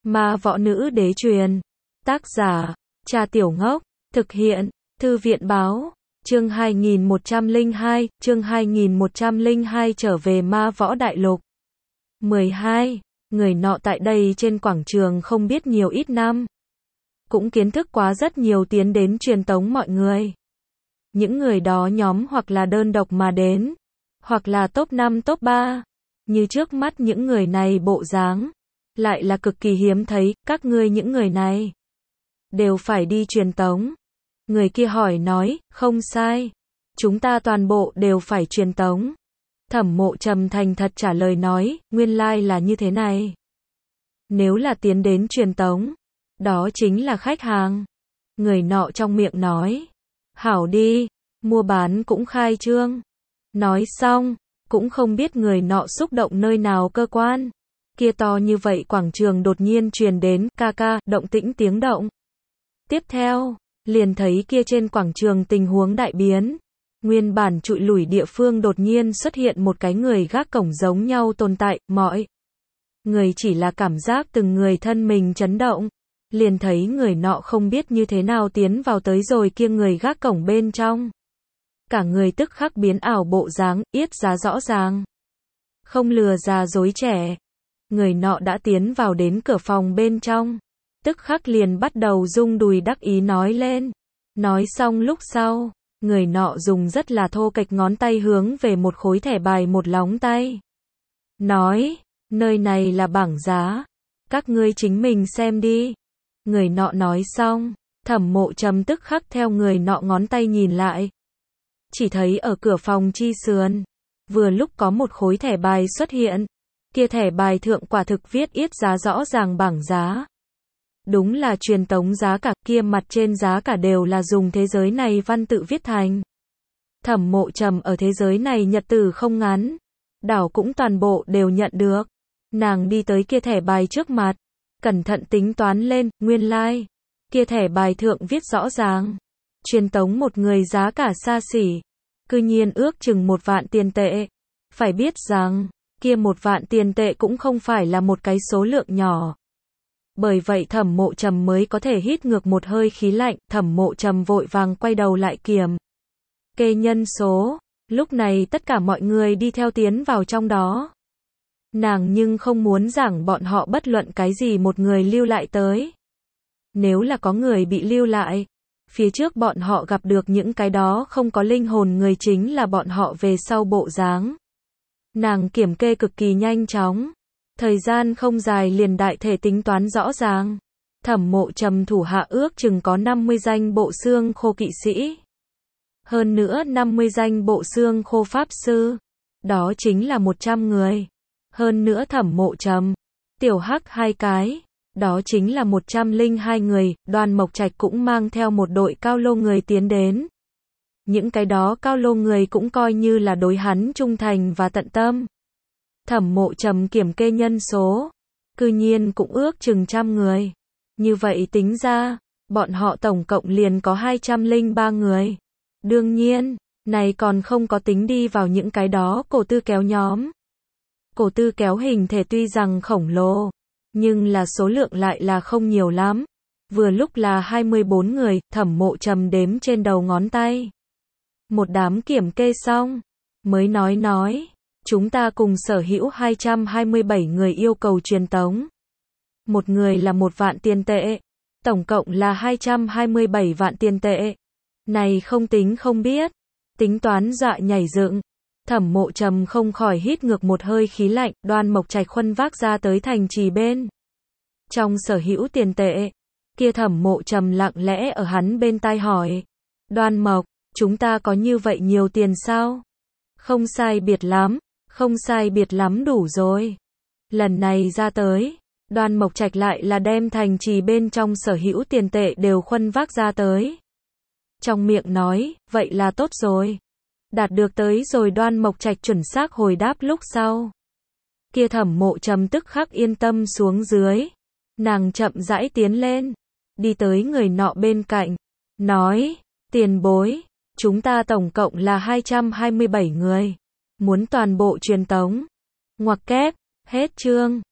Ma Võ Nữ Đế truyền. Tác giả, Cha Tiểu Ngốc. Thực hiện, Thư viện báo. Chương 2102, chương 2102 trở về Ma Võ Đại Lục. 12. Người nọ tại đây trên quảng trường không biết nhiều ít năm. Cũng kiến thức quá rất nhiều tiến đến truyền tống mọi người. Những người đó nhóm hoặc là đơn độc mà đến, hoặc là top 5 top 3. Như trước mắt những người này bộ dáng, lại là cực kỳ hiếm thấy, các ngươi những người này đều phải đi truyền tống. Người kia hỏi nói, không sai. Chúng ta toàn bộ đều phải truyền tống. Thẩm Mộ Trầm thành thật trả lời nói, nguyên lai là như thế này. Nếu là tiến đến truyền tống, đó chính là khách hàng. Người nọ trong miệng nói, hảo đi, mua bán cũng khai trương. Nói xong, cũng không biết người nọ xúc động nơi nào cơ quan. Kia to như vậy quảng trường đột nhiên truyền đến, ca ca, động tĩnh tiếng động. Tiếp theo, liền thấy kia trên quảng trường tình huống đại biến. Nguyên bản trụi lủi địa phương đột nhiên xuất hiện một cái người gác cổng giống nhau tồn tại, mọi người chỉ là cảm giác từng người thân mình chấn động. Liền thấy người nọ không biết như thế nào tiến vào tới rồi kia người gác cổng bên trong. Cả người tức khắc biến ảo bộ dáng, yết giá rõ ràng. Không lừa già dối trẻ. Người nọ đã tiến vào đến cửa phòng bên trong. Tức khắc liền bắt đầu rung đùi đắc ý nói lên. Nói xong lúc sau, người nọ dùng rất là thô kệch ngón tay hướng về một khối thẻ bài một lóng tay. Nói, nơi này là bảng giá. Các ngươi chính mình xem đi. Người nọ nói xong, Thẩm Mộ Trầm tức khắc theo người nọ ngón tay nhìn lại. Chỉ thấy ở cửa phòng chi sườn, vừa lúc có một khối thẻ bài xuất hiện. Kia thẻ bài thượng quả thực viết yết giá rõ ràng bảng giá. Đúng là truyền tống giá cả, kia mặt trên giá cả đều là dùng thế giới này văn tự viết thành. Thẩm Mộ Trầm ở thế giới này nhật tử không ngắn, đảo cũng toàn bộ đều nhận được. Nàng đi tới kia thẻ bài trước mặt, cẩn thận tính toán lên, nguyên lai, kia thẻ bài thượng viết rõ ràng. Truyền tống một người giá cả xa xỉ, cư nhiên ước chừng 1 vạn tiền tệ. Phải biết rằng, kia 1 vạn tiền tệ cũng không phải là một cái số lượng nhỏ. Bởi vậy Thẩm Mộ Trầm mới có thể hít ngược một hơi khí lạnh. Thẩm Mộ Trầm vội vàng quay đầu lại kiểm kê nhân số. Lúc này tất cả mọi người đi theo tiến vào trong đó. Nàng nhưng không muốn rằng bọn họ bất luận cái gì một người lưu lại tới. Nếu là có người bị lưu lại, phía trước bọn họ gặp được những cái đó không có linh hồn người chính là bọn họ về sau bộ dáng. Nàng kiểm kê cực kỳ nhanh chóng. Thời gian không dài liền đại thể tính toán rõ ràng. Thẩm Mộ Trầm thủ hạ ước chừng có 50 danh bộ xương khô kỵ sĩ. Hơn nữa 50 danh bộ xương khô pháp sư. Đó chính là 100 người. Hơn nữa Thẩm Mộ Trầm, Tiểu Hắc 2 cái. Đó chính là 102 người. Đoàn Mộc Trạch cũng mang theo một đội cao lô người tiến đến. Những cái đó cao lô người cũng coi như là đối hắn trung thành và tận tâm. Thẩm Mộ Trầm kiểm kê nhân số, cư nhiên cũng ước chừng 100 người. Như vậy tính ra, bọn họ tổng cộng liền có 203 người. Đương nhiên, này còn không có tính đi vào những cái đó cổ tư kéo nhóm. Cổ tư kéo hình thể tuy rằng khổng lồ, nhưng là số lượng lại là không nhiều lắm. Vừa lúc là 24 người, Thẩm Mộ Trầm đếm trên đầu ngón tay. Một đám kiểm kê xong, mới nói. Chúng ta cùng sở hữu 227 người yêu cầu truyền tống. Một người là 1 vạn tiền tệ. Tổng cộng là 227 vạn tiền tệ. Này không tính không biết. Tính toán dọa nhảy dựng. Thẩm Mộ Trầm không khỏi hít ngược một hơi khí lạnh. Đoan Mộc Trạch khuân vác ra tới thành trì bên. Trong sở hữu tiền tệ. Kia Thẩm Mộ Trầm lặng lẽ ở hắn bên tai hỏi. Đoan Mộc, chúng ta có như vậy nhiều tiền sao? Không sai biệt lắm. Không sai biệt lắm đủ rồi. Lần này ra tới, Đoan Mộc Trạch lại là đem thành trì bên trong sở hữu tiền tệ đều khuân vác ra tới. Trong miệng nói, vậy là tốt rồi. Đạt được tới rồi Đoan Mộc Trạch chuẩn xác hồi đáp lúc sau. Kia Thẩm Mộ Trầm tức khắc yên tâm xuống dưới. Nàng chậm rãi tiến lên, đi tới người nọ bên cạnh, nói, tiền bối, chúng ta tổng cộng là 227 người. Muốn toàn bộ truyền tống. Ngoặc kép, hết chương.